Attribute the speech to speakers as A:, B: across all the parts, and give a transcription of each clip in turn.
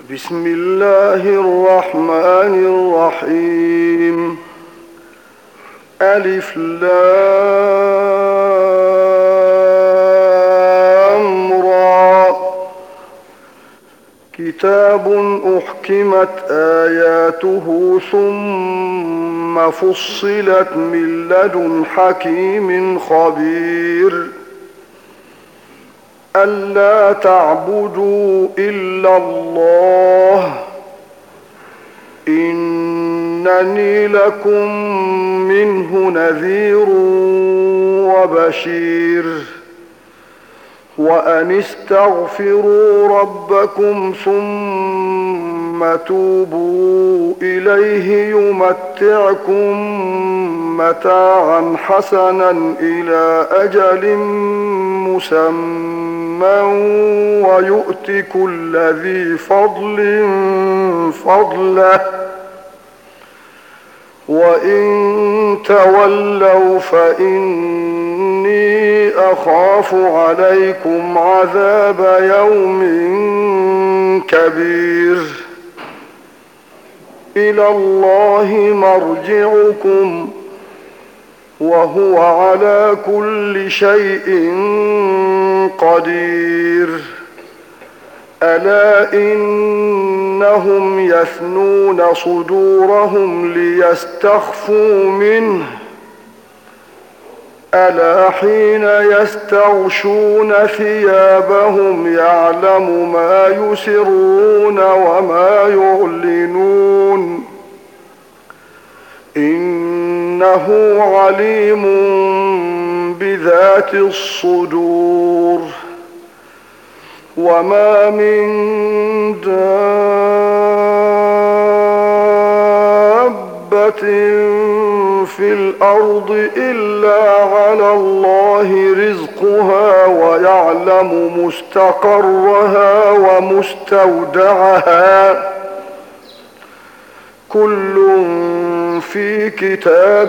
A: بسم الله الرحمن الرحيم. ألف لام را. كتاب أحكمت آياته ثم فصلت من لدن حكيم خبير. ألا تعبدوا إلا الله إنني لكم منه نذير وبشير. وأن استغفروا ربكم ثم توبوا إليه يمتعكم متاعا حسنا إلى أجل مسمى ويؤت كل ذي فضل فضله. وإن تولوا فإني أخاف عليكم عذاب يوم كبير. إلى الله مرجعكم وهو على كل شيء قدير. ألا إنهم يثنون صدورهم ليستخفوا منه ألا حين يستغشون ثيابهم يعلم ما يسرون وما يعلنون إنه عليم بذات الصدور. وما من دابة في الأرض إلا على الله رزقها ويعلم مستقرها ومستودعها كل في كتاب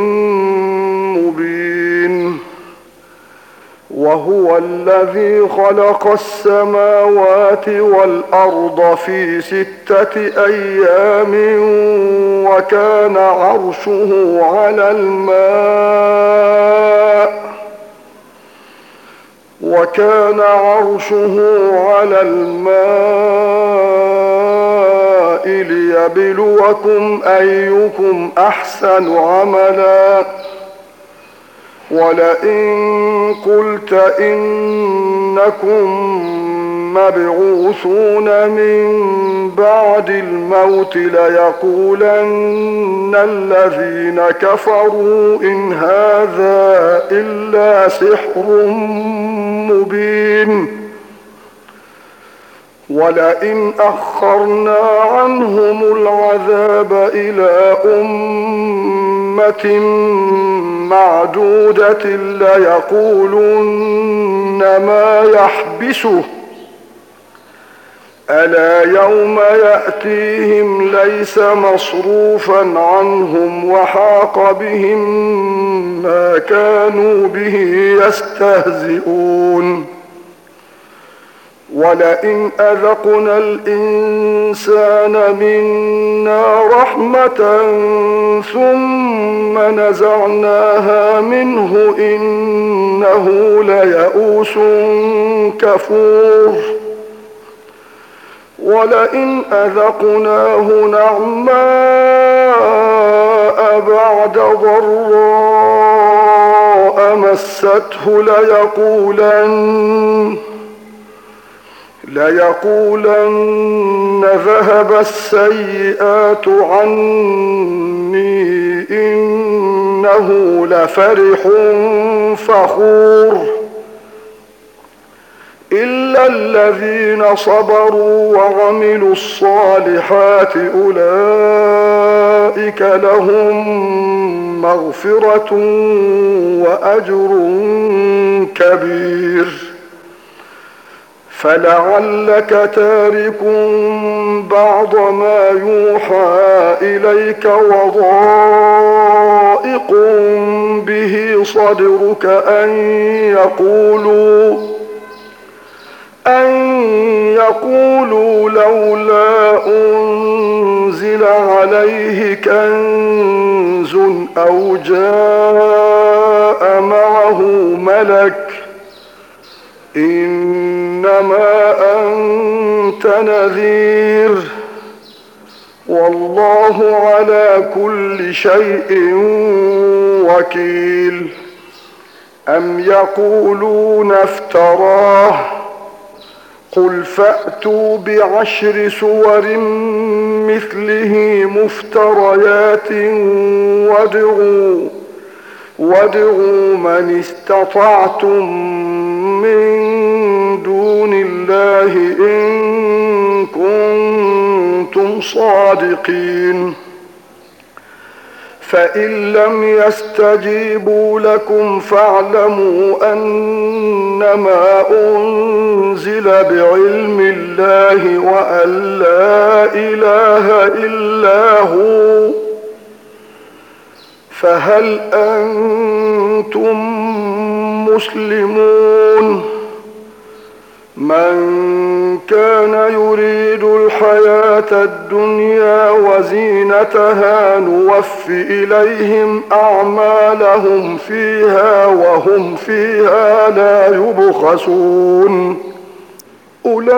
A: مبين. وهو الذي خلق السماوات والأرض في 6 أيام وكان عرشه على الماء ليبلوكم أيكم أحسن عملا. ولئن قلت إنكم مبعوثون من بعد الموت ليقولن الذين كفروا إن هذا إلا سحر مبين. ولئن أخرنا عنهم العذاب إلى أمة معدودة ليقولن ما يحبسه ألا يوم يأتيهم ليس مصروفا عنهم وحاق بهم ما كانوا به يستهزئون. ولئن أذقنا الإنسان منا رحمة ثم نزعناها منه إنه ليئوس كفور. ولئن أذقناه نعماء بعد ضراء مسته ليقولن ذهب السيئات عني إنه لفرح فخور. إلا الذين صبروا وعملوا الصالحات أولئك لهم مغفرة وأجر كبير. فلعلك تارك بعض ما يوحى إليك وضائق به صدرك أن يقولوا لولا أنزل عليه كنز أو جاء معه ملك إنما أنت نذير والله على كل شيء وكيل أم يقولون افتراه قل فأتوا بعشر سور مثله مفتريات وادعوا من استطعتم من دون الله إن كنتم صادقين فإن لم يستجيبوا لكم فاعلموا أنما أنزل بعلم الله وأن لا إله إلا هو فهل أنتم مسلمون من كان يريد الحياة الدنيا وزينتها نوف إليهم أعمالهم فيها وهم فيها لا يبخسون أولئك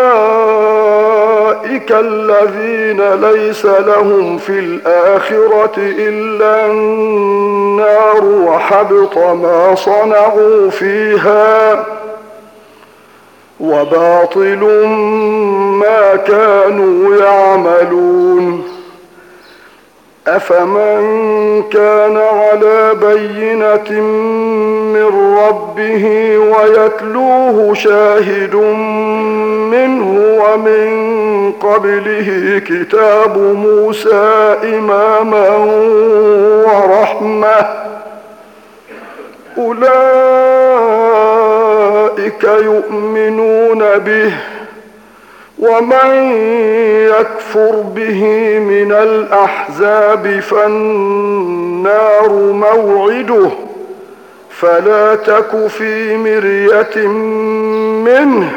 A: الذين ليس لهم في الآخرة إلا النار وحبط ما صنعوا فيها وباطل ما كانوا يعملون أفمن كان على بينة من ربه ويتلوه شاهد منه ومن قبله كتاب موسى إماما ورحمة أولئك يؤمنون به ومن يكفر به من الأحزاب فالنار موعده فلا تك في مرية منه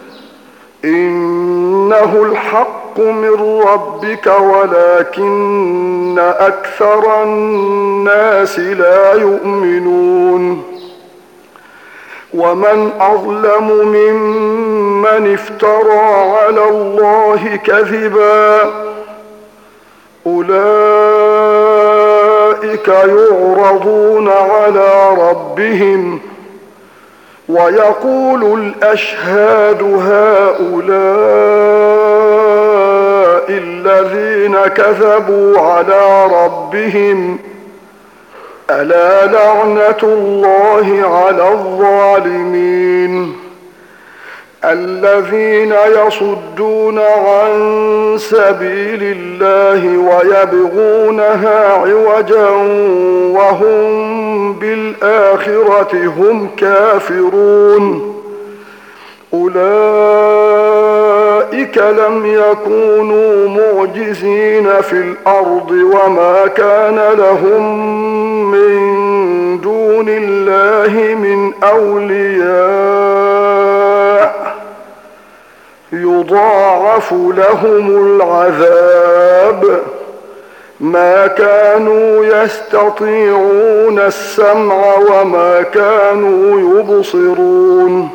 A: إنه الحق من ربك ولكن أكثر الناس لا يؤمنون ومن أظلم ممن افترى على الله كذبا أولئك يعرضون على ربهم ويقول الأشهاد هؤلاء الذين كذبوا على ربهم ألا لعنة الله على الظالمين الذين يصدون عن سبيل الله ويبغونها عوجا وهم بالآخرة هم كافرون أولئك لم يكونوا معجزين في الأرض وما كان لهم من دون الله من أولياء يضاعف لهم العذاب ما كانوا يستطيعون السمع وما كانوا يبصرون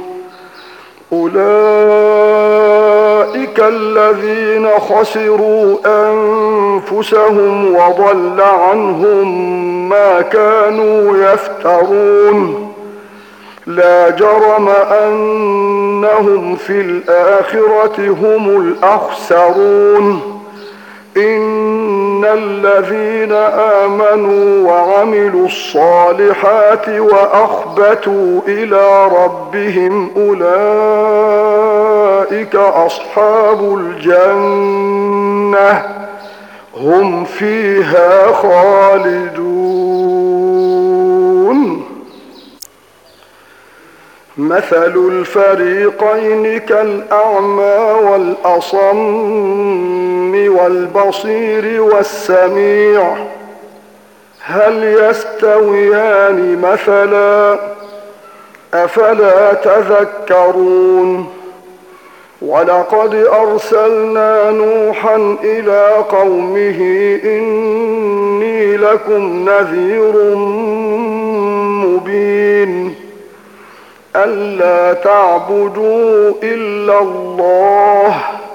A: أولئك الذين خسروا أنفسهم وضل عنهم ما كانوا يفترون لا جرم أنهم في الآخرة هم الأخسرون إن الذين آمنوا وعملوا الصالحات وأخبتوا إلى ربهم أولئك أصحاب الجنة هم فيها خالدون مثل الفريقين كالأعمى والأصم والبصير والسميع هل يستويان مثلا أفلا تذكرون ولقد أرسلنا نوحا إلى قومه إني لكم نذير مبين ألا تعبدوا إلا الله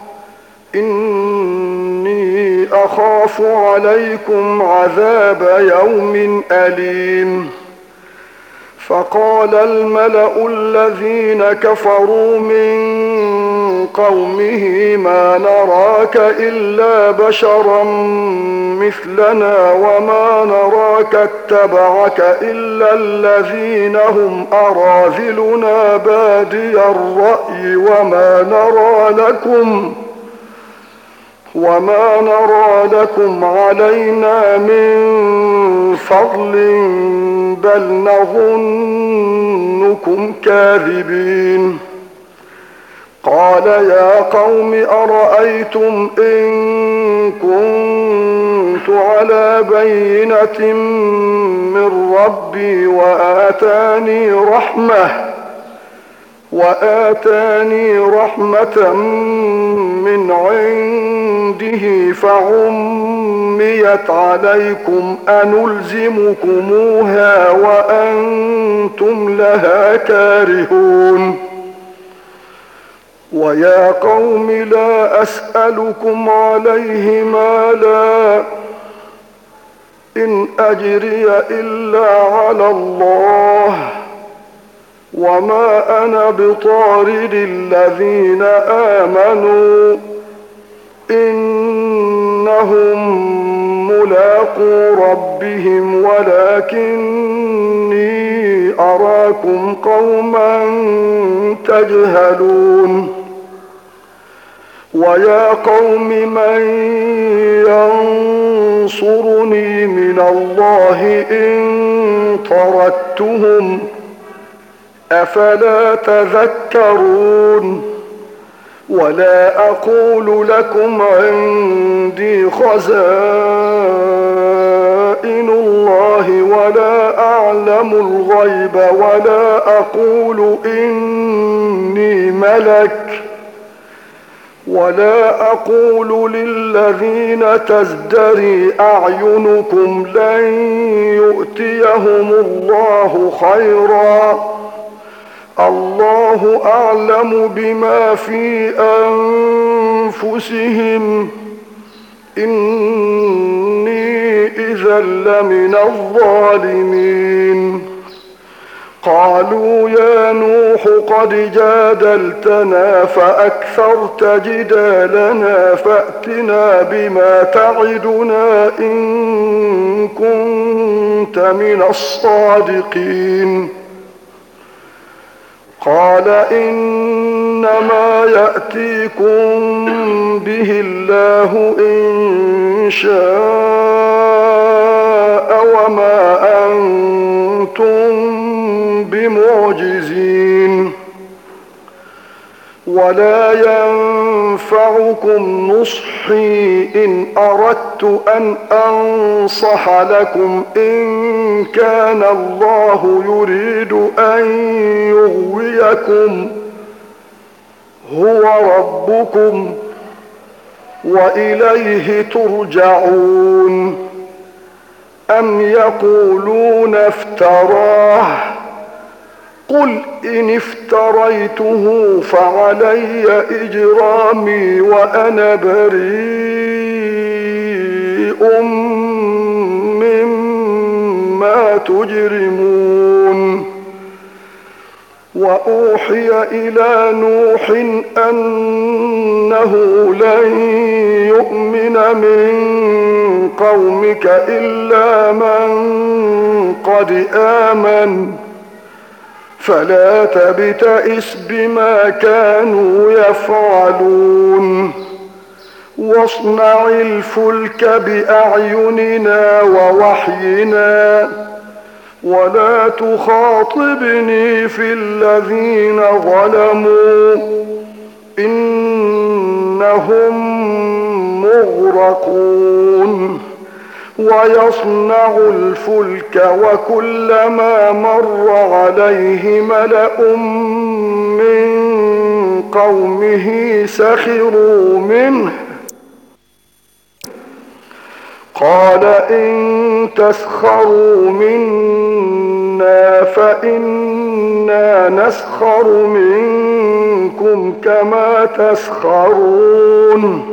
A: إني أخاف عليكم عذاب يوم أليم. فقال الملأ الذين كفروا من قومه ما نراك إلا بشرا مثلنا وما نراك اتبعك إلا الذين هم أراذلنا بادي الرأي وما نرى لكم علينا من فضل بل نظنكم كاذبين. قال يا قوم أرأيتم إن كنت على بينة من ربي وآتاني رحمة من عنده فعميت عليكم أنلزمكموها وأنتم لها كارهون. ويا قوم لا أسألكم عليه مالا إن أجري إلا على الله وما أنا بطارد الذين آمنوا إنهم ملاقو ربهم ولكني أراكم قوما تجهلون. ويا قوم من ينصرني من الله إن طردتهم أفلا تذكرون. ولا أقول لكم عندي خزائن الله ولا أعلم الغيب ولا أقول إني ملك ولا أقول للذين تزدري أعينكم لن يؤتيهم الله خيرا الله أعلم بما في أنفسهم إني إذا لمن الظالمين. قالوا يا نوح قد جادلتنا فأكثرت جدالنا فأتنا بما تعدنا إن كنت من الصادقين. قال إنما يأتيكم به الله إن شاء وما أنتم بمعجزين. ولا ينفعكم نصحي إن أردت أن أنصح لكم إن كان الله يريد أن يغويكم هو ربكم وإليه ترجعون. أم يقولون افتراه قل إن افتريته فعلي إجرامي وأنا بريء مما تجرمون. وأوحي إلى نوح أنه لن يؤمن من قومك إلا من قد آمن فلا تبتئس بما كانوا يفعلون. واصنع الفلك بأعيننا ووحينا ولا تخاطبني في الذين ظلموا إنهم مغرقون. ويصنع الفلك وكلما مر عليه ملأ من قومه سخروا منه قال إن تسخروا منا فإنا نسخر منكم كما تسخرون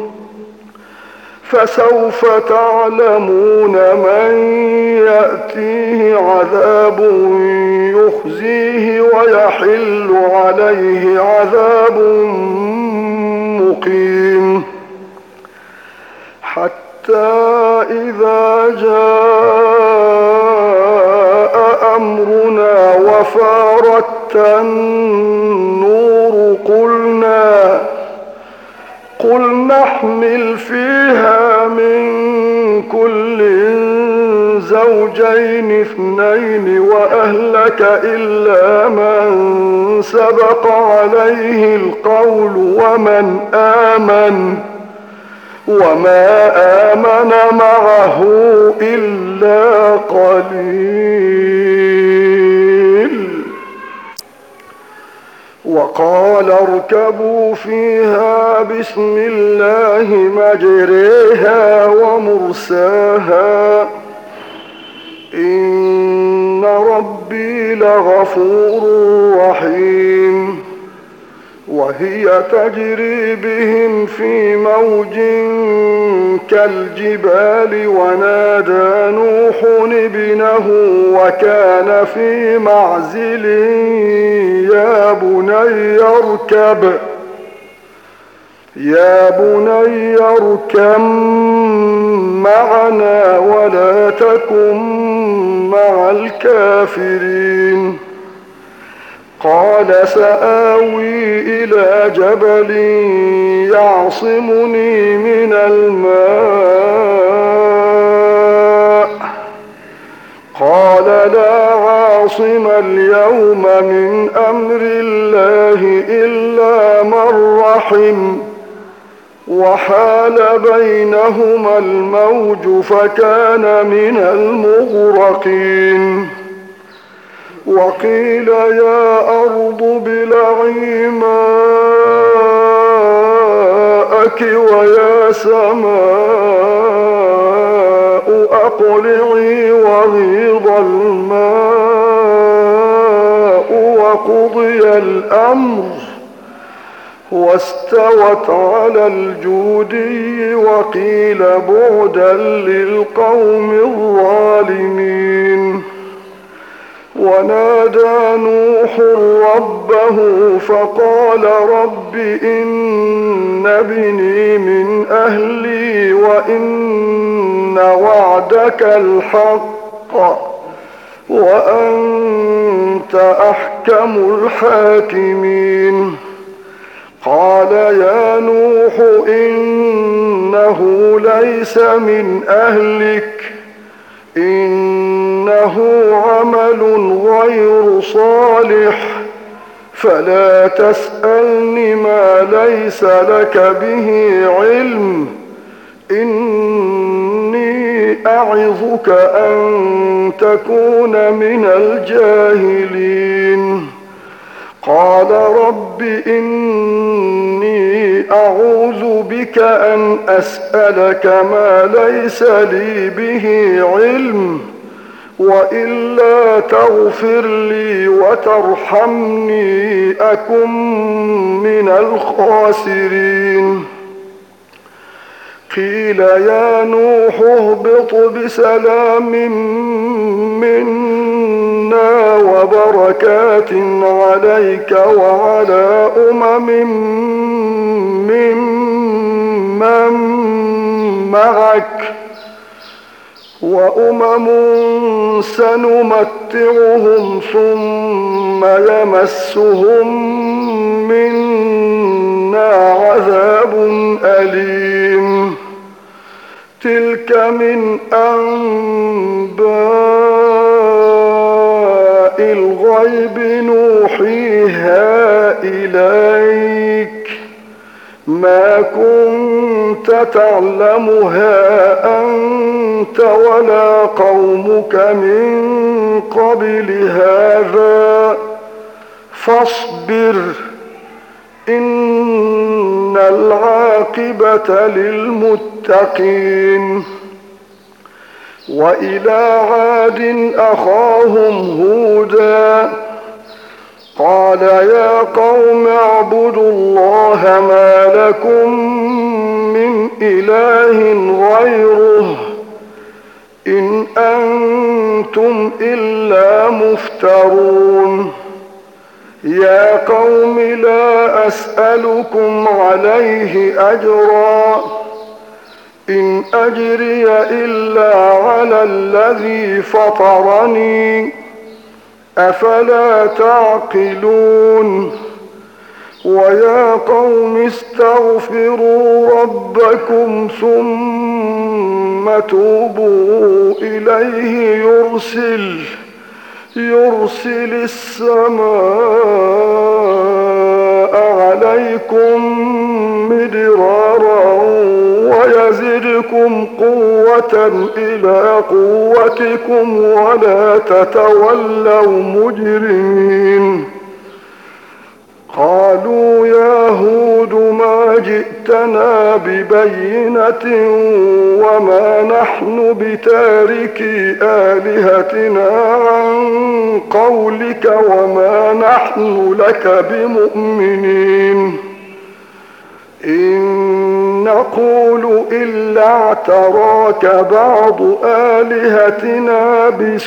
A: فسوف تعلمون من يأتيه عذاب يخزيه ويحل عليه عذاب مقيم حتى إذا جاء أمرنا وفارت النور قل نحمل فيها من كل زوجين اثنين وأهلك إلا من سبق عليه القول وما آمن معه إلا قليل وقال اركبوا فيها بسم الله مجريها ومرساها إن ربي لغفور رحيم وهي تجري بهم في موج كالجبال ونادى نوح ابنه وكان في معزل يا بني اركب معنا ولا تكن مع الكافرين قال سآوي إلى جبل يعصمني من الماء قال لا عاصم اليوم من أمر الله إلا من رحم وحال بينهما الموج فكان من المغرقين وقيل يا أرض ابلعي ماءك ويا سماء أقلعي وغيض الماء وقضي الأمر واستوت على الجودي وقيل بعدا للقوم الظالمين ونادى نوح ربه فقال رب إن ابني من أهلي وإن وعدك الحق وأنت أحكم الحاكمين قال يا نوح إنه ليس من أهلك إنه عمل غير صالح فلا تسألني ما ليس لك به علم إني أعظك أن تكون من الجاهلين قال رب إني أعوذ بك أن أسألك ما ليس لي به علم وإلا تغفر لي وترحمني أكن من الخاسرين قيل يا نوح اهبط بسلام منا وبركات عليك وعلى ممن معك وأمم سنمتعهم ثم يمسهم منا عذاب أليم تلك من أنباء الغيب نوحيها إليك ما كنت تعلمها أنت ولا قومك من قبل هذا فاصبر إن العاقبة للمتقين. وإلى عاد أخاهم هودا قال يا قوم اعبدوا الله ما لكم من إله غيره إن أنتم إلا مفترون. يا قوم لا أسألكم عليه أجرا إن أجري إلا على الذي فطرني أفلا تعقلون. ويا قوم استغفروا ربكم ثم توبوا إليه يرسل السماء عليكم مدرارا ويزدكم قوة إلى قوتكم ولا تتولوا مجرمين. قالوا يا هود ما جئتنا ببينة وما نحن بتاركي آلهتنا عن قولك وما نحن لك بمؤمنين إن نقول إلا اعتراك بعض آلهتنا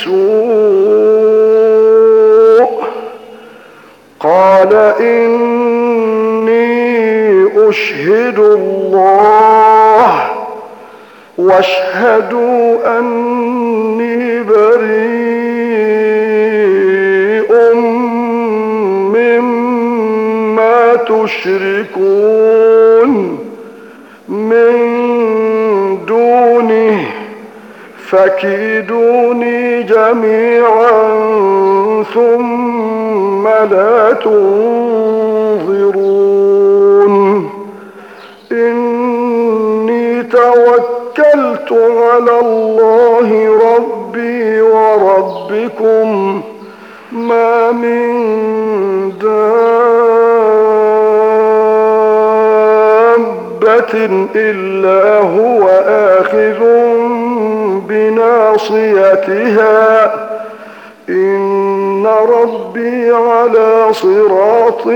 A: بسوء. قال إني أشهد الله واشهدوا أني بريء مما تشركون من دونه فكيدوني جميعا ثم لا تنظرون. إني توكلت على الله ربي وربكم ما من دابة إلا هو آخذ بناصيتها إن ربي على صراط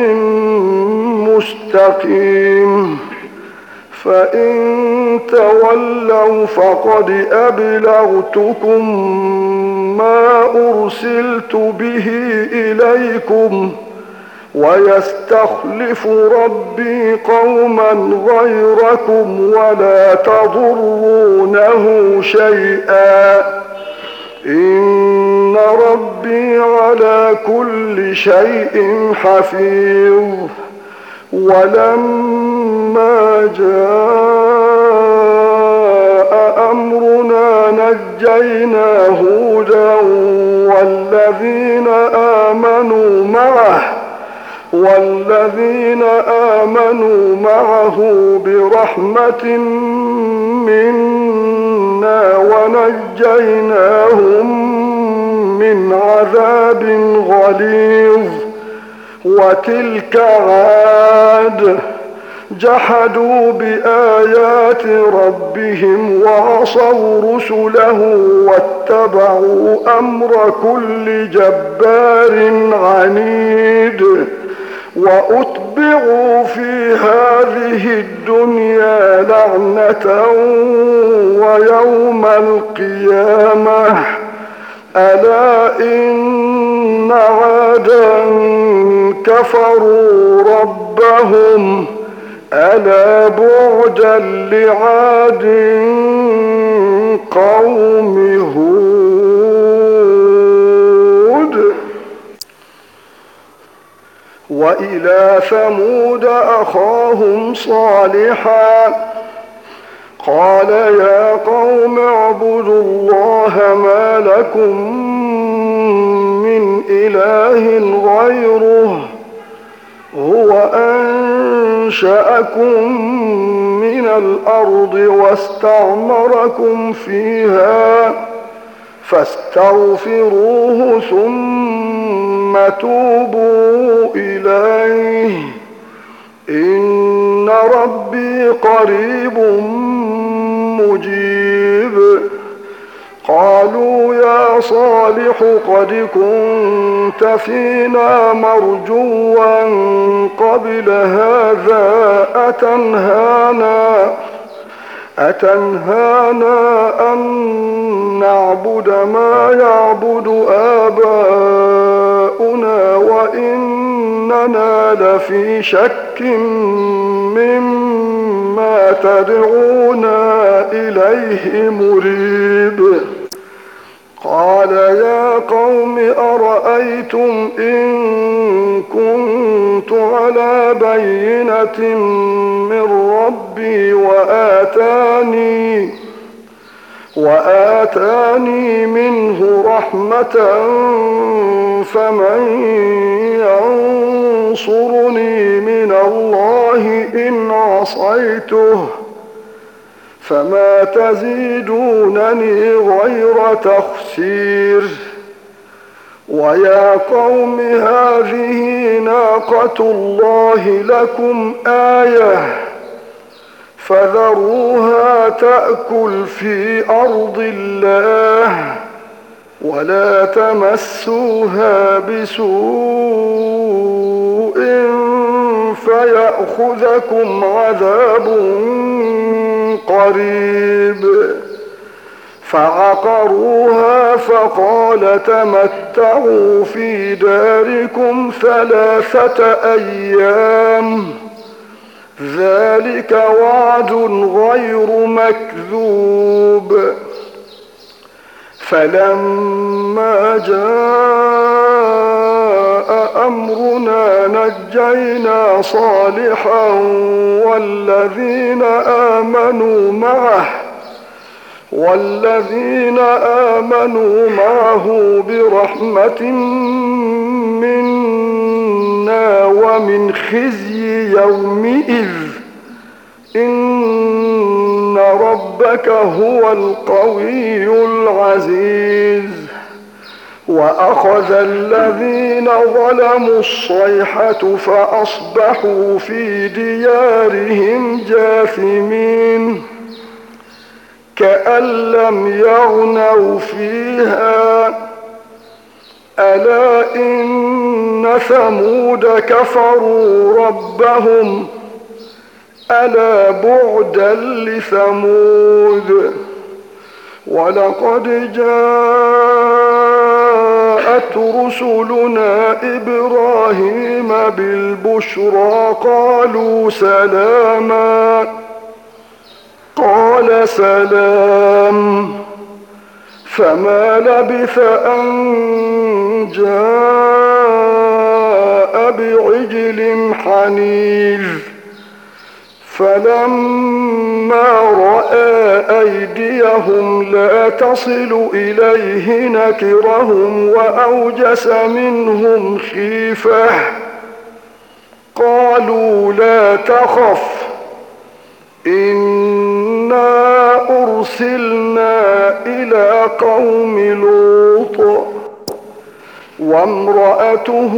A: مستقيم. فإن تولوا فقد أبلغتكم ما أرسلت به إليكم ويستخلف ربي قوما غيركم ولا تضرونه شيئا إن ربي على كل شيء حفيظ. ولما جاء أمرنا نجينا هودا والذين آمنوا معه برحمة منا ونجيناهم من عذاب غليظ. وتلك عاد جحدوا بآيات ربهم وعصوا رسله واتبعوا أمر كل جبار عنيد. وأتبعوا في هذه الدنيا لعنة ويوم القيامة ألا إن عادا كفروا ربهم ألا بعدا لعاد قوم هود. وإلى ثمود أخاهم صالحا قال يا قوم اعبدوا الله ما لكم من إله غيره هو أنشأكم من الأرض واستعمركم فيها فاستغفروه ثم توبوا إليه إن ربي قريب مجيب. قالوا يا صالح قد كنت فينا مرجوا قبل هذا أتنهانا أن نعبد ما يعبد آباؤنا وإننا لفي شك مما تدعونا إليه مريب. قال يا قوم أرأيتم إن كنت على بينة من ربي وآتاني منه رحمة فمن ينصرني من الله إن عصيته فما تزيدونني غير تخسير. ويا قوم هذه ناقة الله لكم آية فذروها تأكل في أرض الله ولا تمسوها بسوء فيأخذكم عذاب قريب. فعقروها فقال تمتعوا في داركم 3 أيام ذلك وعد غير مكذوب. فلما جاء أمرنا نجينا صالحا والذين آمنوا معه برحمة منا ومن خزي يومئذ إن ربك هو القوي العزيز. وأخذ الذين ظلموا الصيحة فأصبحوا في ديارهم جاثمين كأن لم يغنوا فيها ألا إن ثمود كفروا ربهم ألا بعدا لثمود. ولقد جاءت رسلنا إبراهيم بالبشرى قالوا سلاما قال سلام فما لبث أن جاء بعجل حنيذ. فلما رأى أيديهم لا تصل إليه نكرهم وأوجس منهم خيفة قالوا لا تخف إنا أرسلنا إلى قوم لوط وامرأته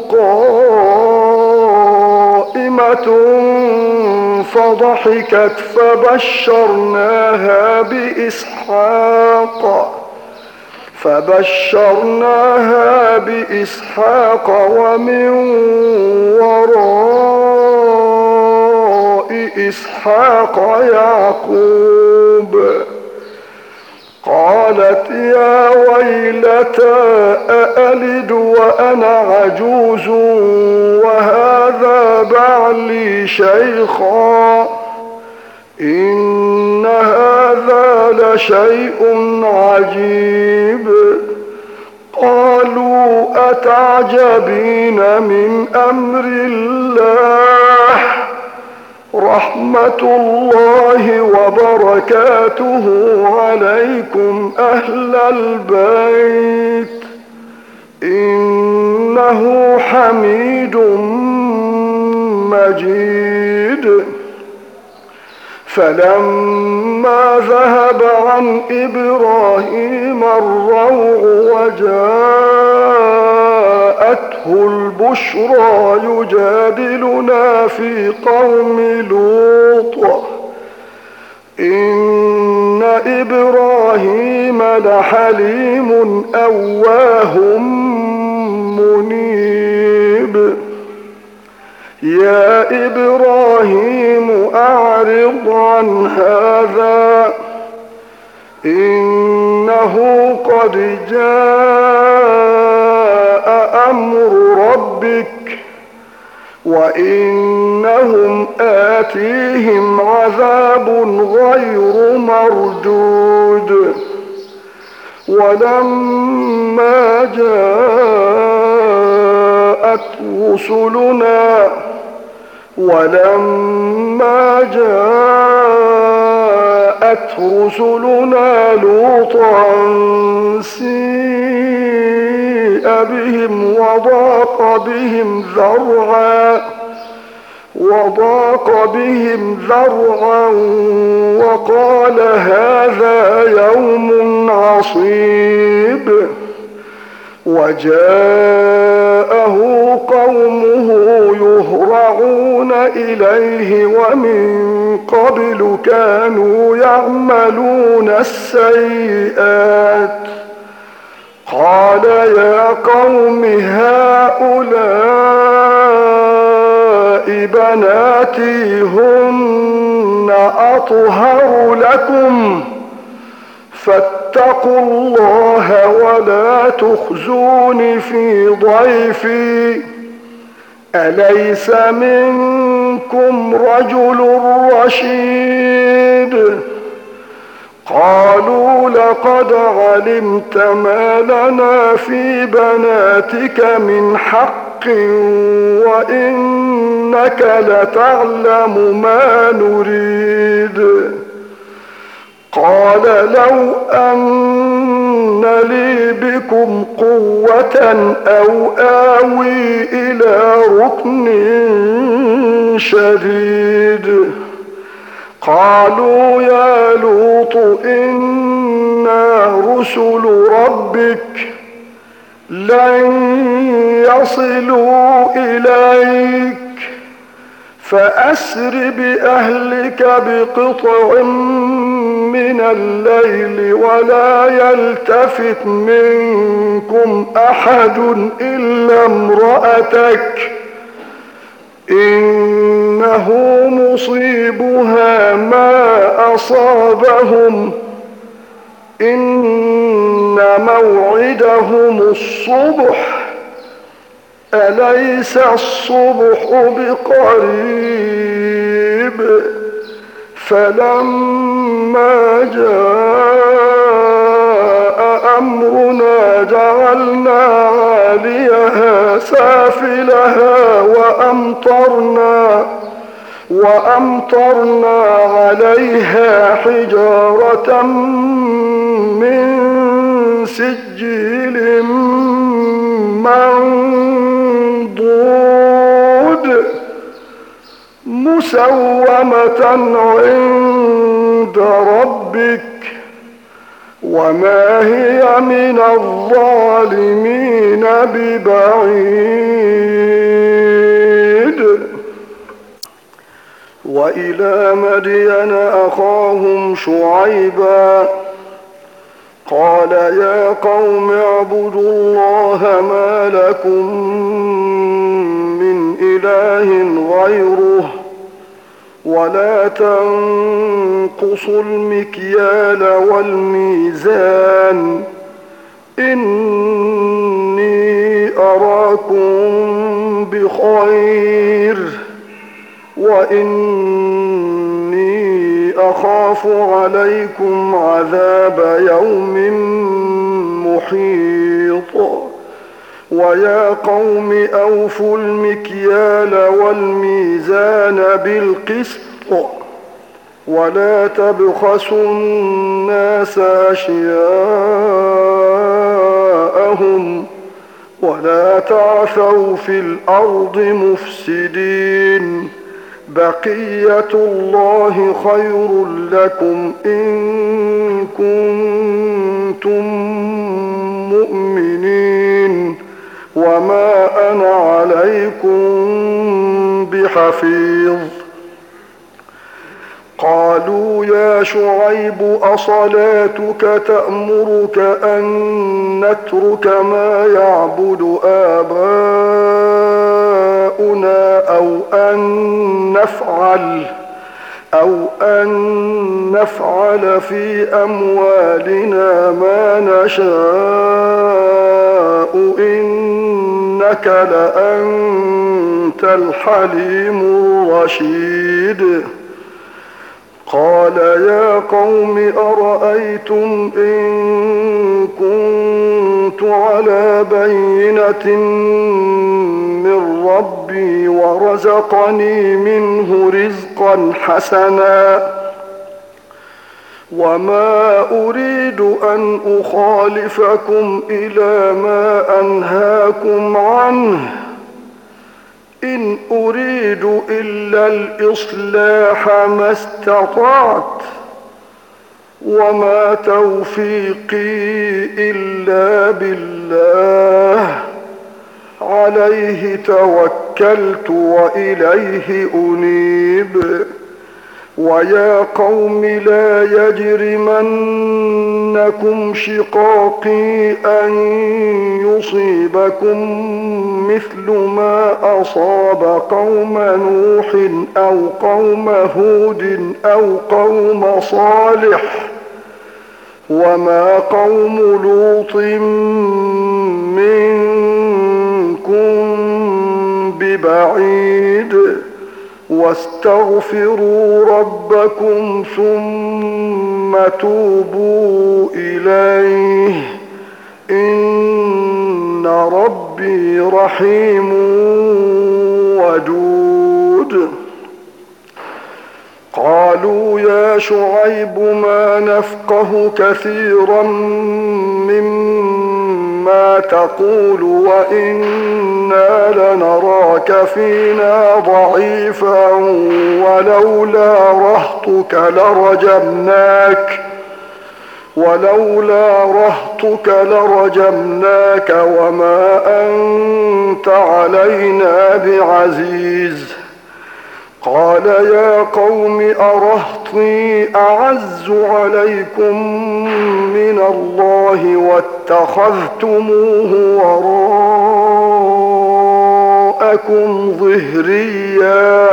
A: قائمة فضحكت فبشرناها بإسحاق ومن وراء إسحاق يعقوب. قالت يا ويلتى أألد وأنا عجوز وهذا بعلي شيخا إن هذا لشيء عجيب. قالوا أتعجبين من أمر الله رحمة الله وبركاته عليكم أهل البيت إنه حميد مجيد. فلما ذهب عن إبراهيم الروع وجاءته جاءته البشرى يجادلنا في قوم لوط إن إبراهيم لحليم أواه منيب يا إبراهيم أعرض عن هذا إنه قد جاء أمر ربك وإنهم آتيهم عذاب غير مردود ولما جاءت رسلنا لوطا سيء بهم وضاق بهم ذرعا وقال هذا يوم عصيب وجاءه قومه يهرعون إليه ومن قبل كانوا يعملون السيئات قال يا قوم هؤلاء بناتي هن أطهر لكم فاتقوا الله ولا تخزون في ضيفي أليس منكم رجل رشيد قالوا لقد علمت ما لنا في بناتك من حق وإنك لتعلم ما نريد قال لو أن لي بكم قوة أو آوي إلى ركن شديد قالوا يا لوط إنا رسل ربك لن يصلوا إليك فأسر بأهلك بقطع من الليل ولا يلتفت منكم أحد إلا امرأتك إنه مصيبها ما أصابهم إن موعدهم الصبح أليس الصبح بقريب فلما جاء أمرنا جعلنا عاليها سافلها وأمطرنا عليها حجارة من سجيل منضود مسومة عند ربك وما هي من الظالمين ببعيد وإلى مدين أخاهم شعيبا قال يا قوم اعبدوا الله ما لكم من إله غيره ولا تنقصوا المكيال والميزان إني أراكم بخير وإني أخاف عليكم عذاب يوم محيط ويا قوم أوفوا المكيال والميزان بالقسط ولا تبخسوا الناس أشياءهم ولا تعثوا في الأرض مفسدين بقية الله خير لكم إن كنتم مؤمنين وما أنا عليكم بحفيظ. قالوا يا شعيب أصلاتك تأمرك أن نترك ما يعبد آباؤنا أو أن نفعل في أموالنا ما نشاء إنك لأنت الحليم الرشيد. قال يا قوم أرأيتم إن كنت على بينة من ربي ورزقني منه رزقا حسنا وما أريد أن أخالفكم إلى ما أنهاكم عنه إن أريد إلا الإصلاح ما استطعت وما توفيقي إلا بالله عليه توكلت وإليه أنيب. ويا قوم لا يجرمنكم شقاقي أن يصيبكم مثل ما أصاب قوم نوح أو قوم هود أو قوم صالح وما قوم لوط منكم ببعيد واستغفروا ربكم ثم توبوا إليه إن ربي رحيم ودود. قالوا يا شعيب ما نفقه كثيرا مما تقول وإنا لنراك فينا ضعيفا ولولا رهطك لرجمناك وما أنت علينا بعزيز. قال يا قوم أرهطي أعز عليكم من الله واتخذتموه وراءكم ظهريا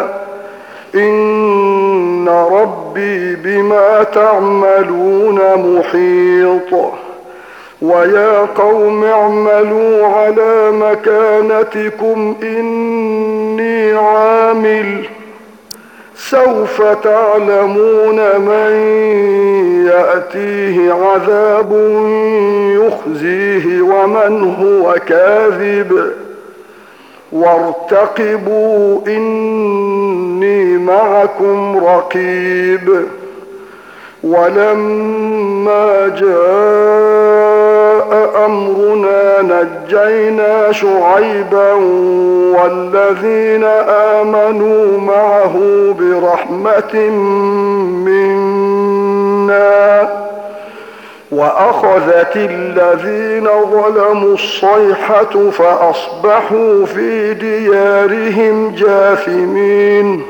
A: إن ربي بما تعملون محيط. ويا قوم اعملوا على مكانتكم إني عامل سوف تعلمون من يأتيه عذاب يخزيه ومن هو كاذب وارتقبوا إني معكم رقيب. ولما جاء أمرنا نجينا شعيبا والذين آمنوا معه برحمة منا وأخذت الذين ظلموا الصيحة فأصبحوا في ديارهم جاثمين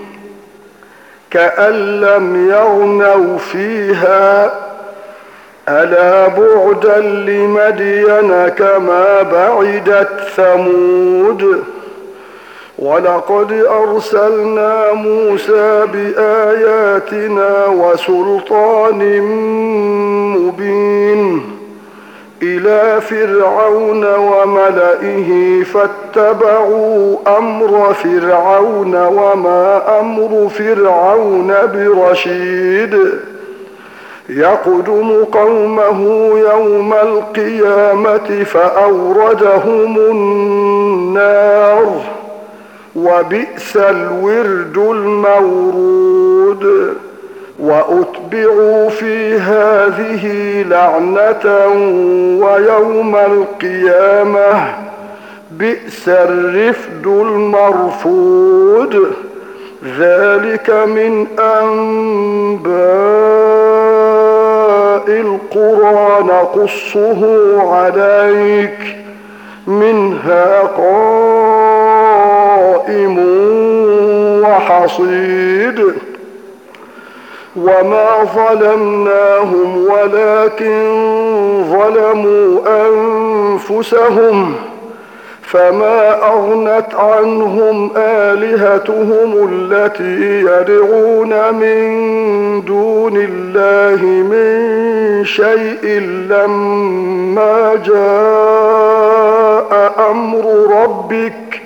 A: كأن لم يغنوا فيها ألا بعدا لمدين كما بعدت ثمود. ولقد أرسلنا موسى بآياتنا وسلطان مبين إلى فرعون وملئه فاتبعوا أمر فرعون وما أمر فرعون برشيد يقدم قومه يوم القيامة فأوردهم النار وبئس الورد المورود. وأتبعوا في هذه لعنة ويوم القيامة بئس الرفد المرفود. ذلك من أنباء القرى نقصه عليك منها قائم وحصيد وما ظلمناهم ولكن ظلموا أنفسهم فما أغنت عنهم آلهتهم التي يدعون من دون الله من شيء لما جاء أمر ربك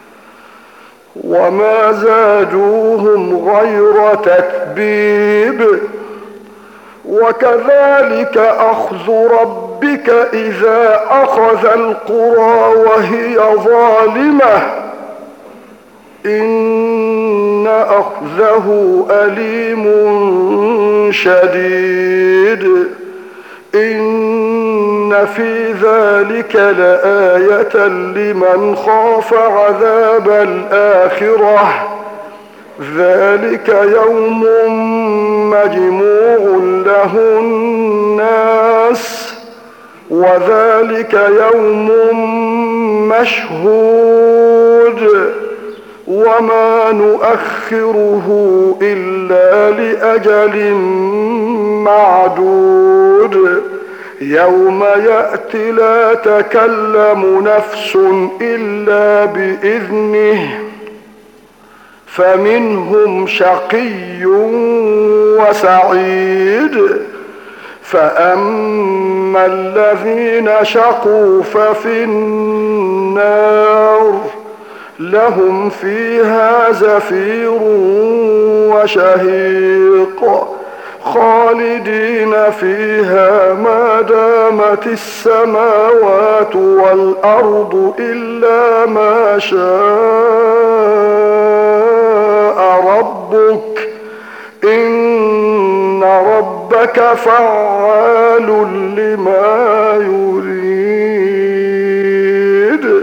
A: وما زادوهم غير تتبيب وكذلك أخذ ربك إذا أخذ القرى وهي ظالمة إن أخذه أليم شديد إن في ذلك لآية لمن خاف عذاب الآخرة ذلك يوم مجموع له الناس وذلك يوم مشهود وما نؤخره إلا لأجل معدود يوم يأتي لا تكلم نفس إلا بإذنه فمنهم شقي وسعيد فأما الذين شقوا ففي النار لهم فيها زفير وشهيق خالدين فيها ما دامت السماوات والأرض إلا ما شاء ربك إن ربك فعال لما يريد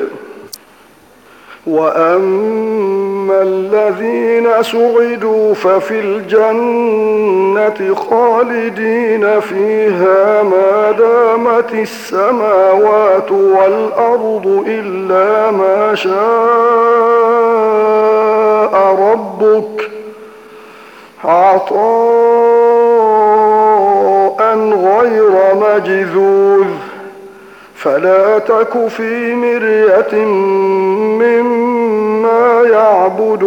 A: وأما الذين سعدوا ففي الجنة خالدين فيها ما دامت السماوات والأرض إلا ما شاء ربك عطاء غير مجذوذ فلا تك في مرية مما يعبد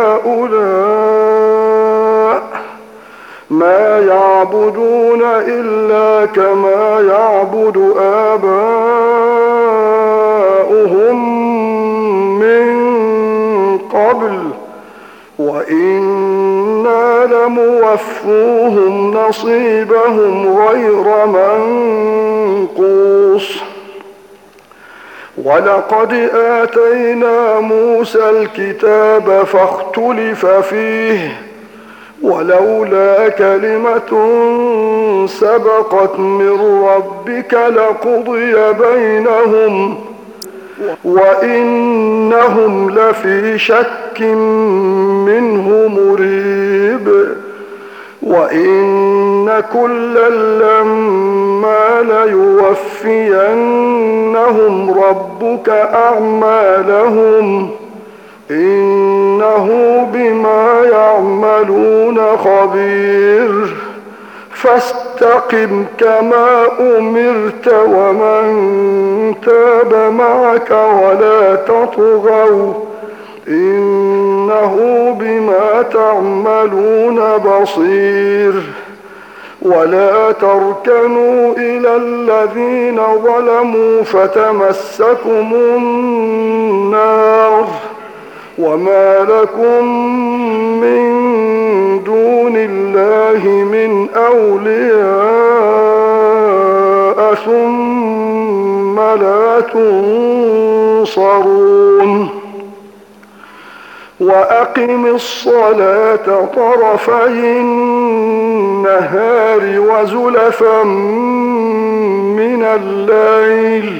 A: هؤلاء ما يعبدون إلا كما يعبد آباؤهم من قبل وإنا لموفوهم نصيبهم غير منقوص ولقد آتينا موسى الكتاب فاختلف فيه ولولا كلمة سبقت من ربك لقضي بينهم وإنهم لفي شك منه مريب وإن كلا لما ليوفينهم ربك أعمالهم إنه بما يعملون خبير فاستقم كما أمرت ومن تاب معك ولا تطغوا إنه بما تعملون بصير ولا تركنوا إلى الذين ظلموا فتمسكم النار وما لكم من دون الله من أولياء ثم لا تنصرون وأقم الصلاة طرفي النهار وزلفا من الليل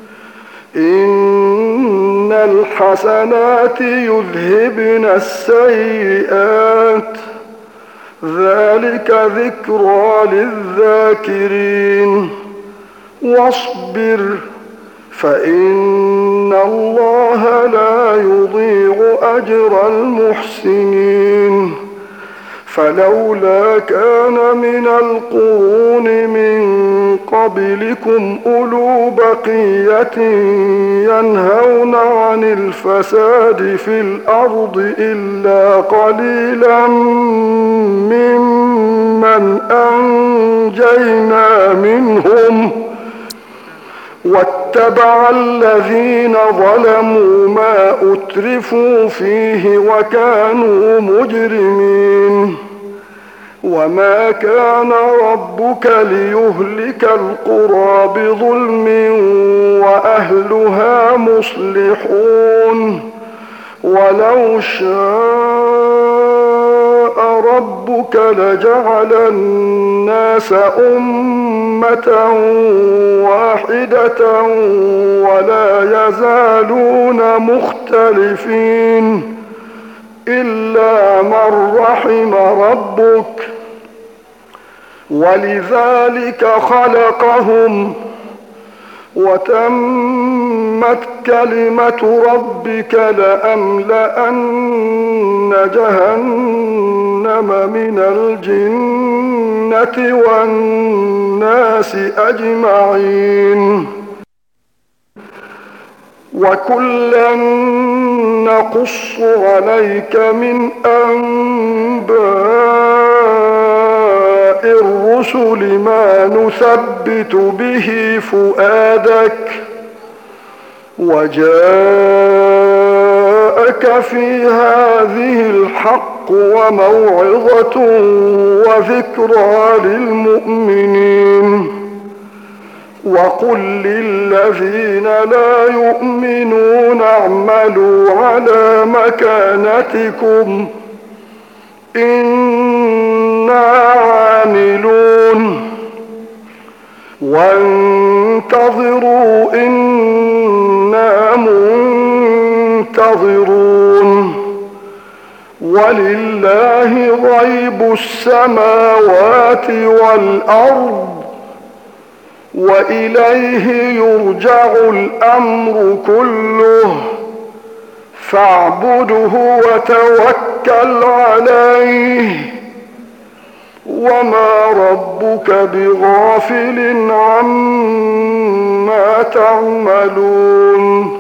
A: إن الحسنات يذهبن السيئات ذلك ذكرى للذاكرين واصبر فإن الله لا يضيع أجر المحسنين فلولا كان من القرون من قبلكم أولو بقية ينهون عن الفساد في الأرض إلا قليلا ممن أنجينا منهم واتبع الذين ظلموا ما أترفوا فيه وكانوا مجرمين وما كان ربك ليهلك القرى بظلم وأهلها مصلحون ولو شاء ربك لجعل الناس أمة واحدة ولا يزالون مختلفين إلا من رحم ربك ولذلك خلقهم وتمت كلمة ربك لأملأن جهنم من الجنة والناس أجمعين وكلا نقص عليك من أنباء الرسل ما نثبت به فؤادك وجاءك في هذه الحق وموعظة وذكرى للمؤمنين وقل للذين لا يؤمنون اعملوا على مكانتكم إنا عاملون وانتظروا إنا منتظرون ولله غيب السماوات والأرض وإليه يرجع الأمر كله فاعبده وتوكل عليه وما ربك بغافل عما تعملون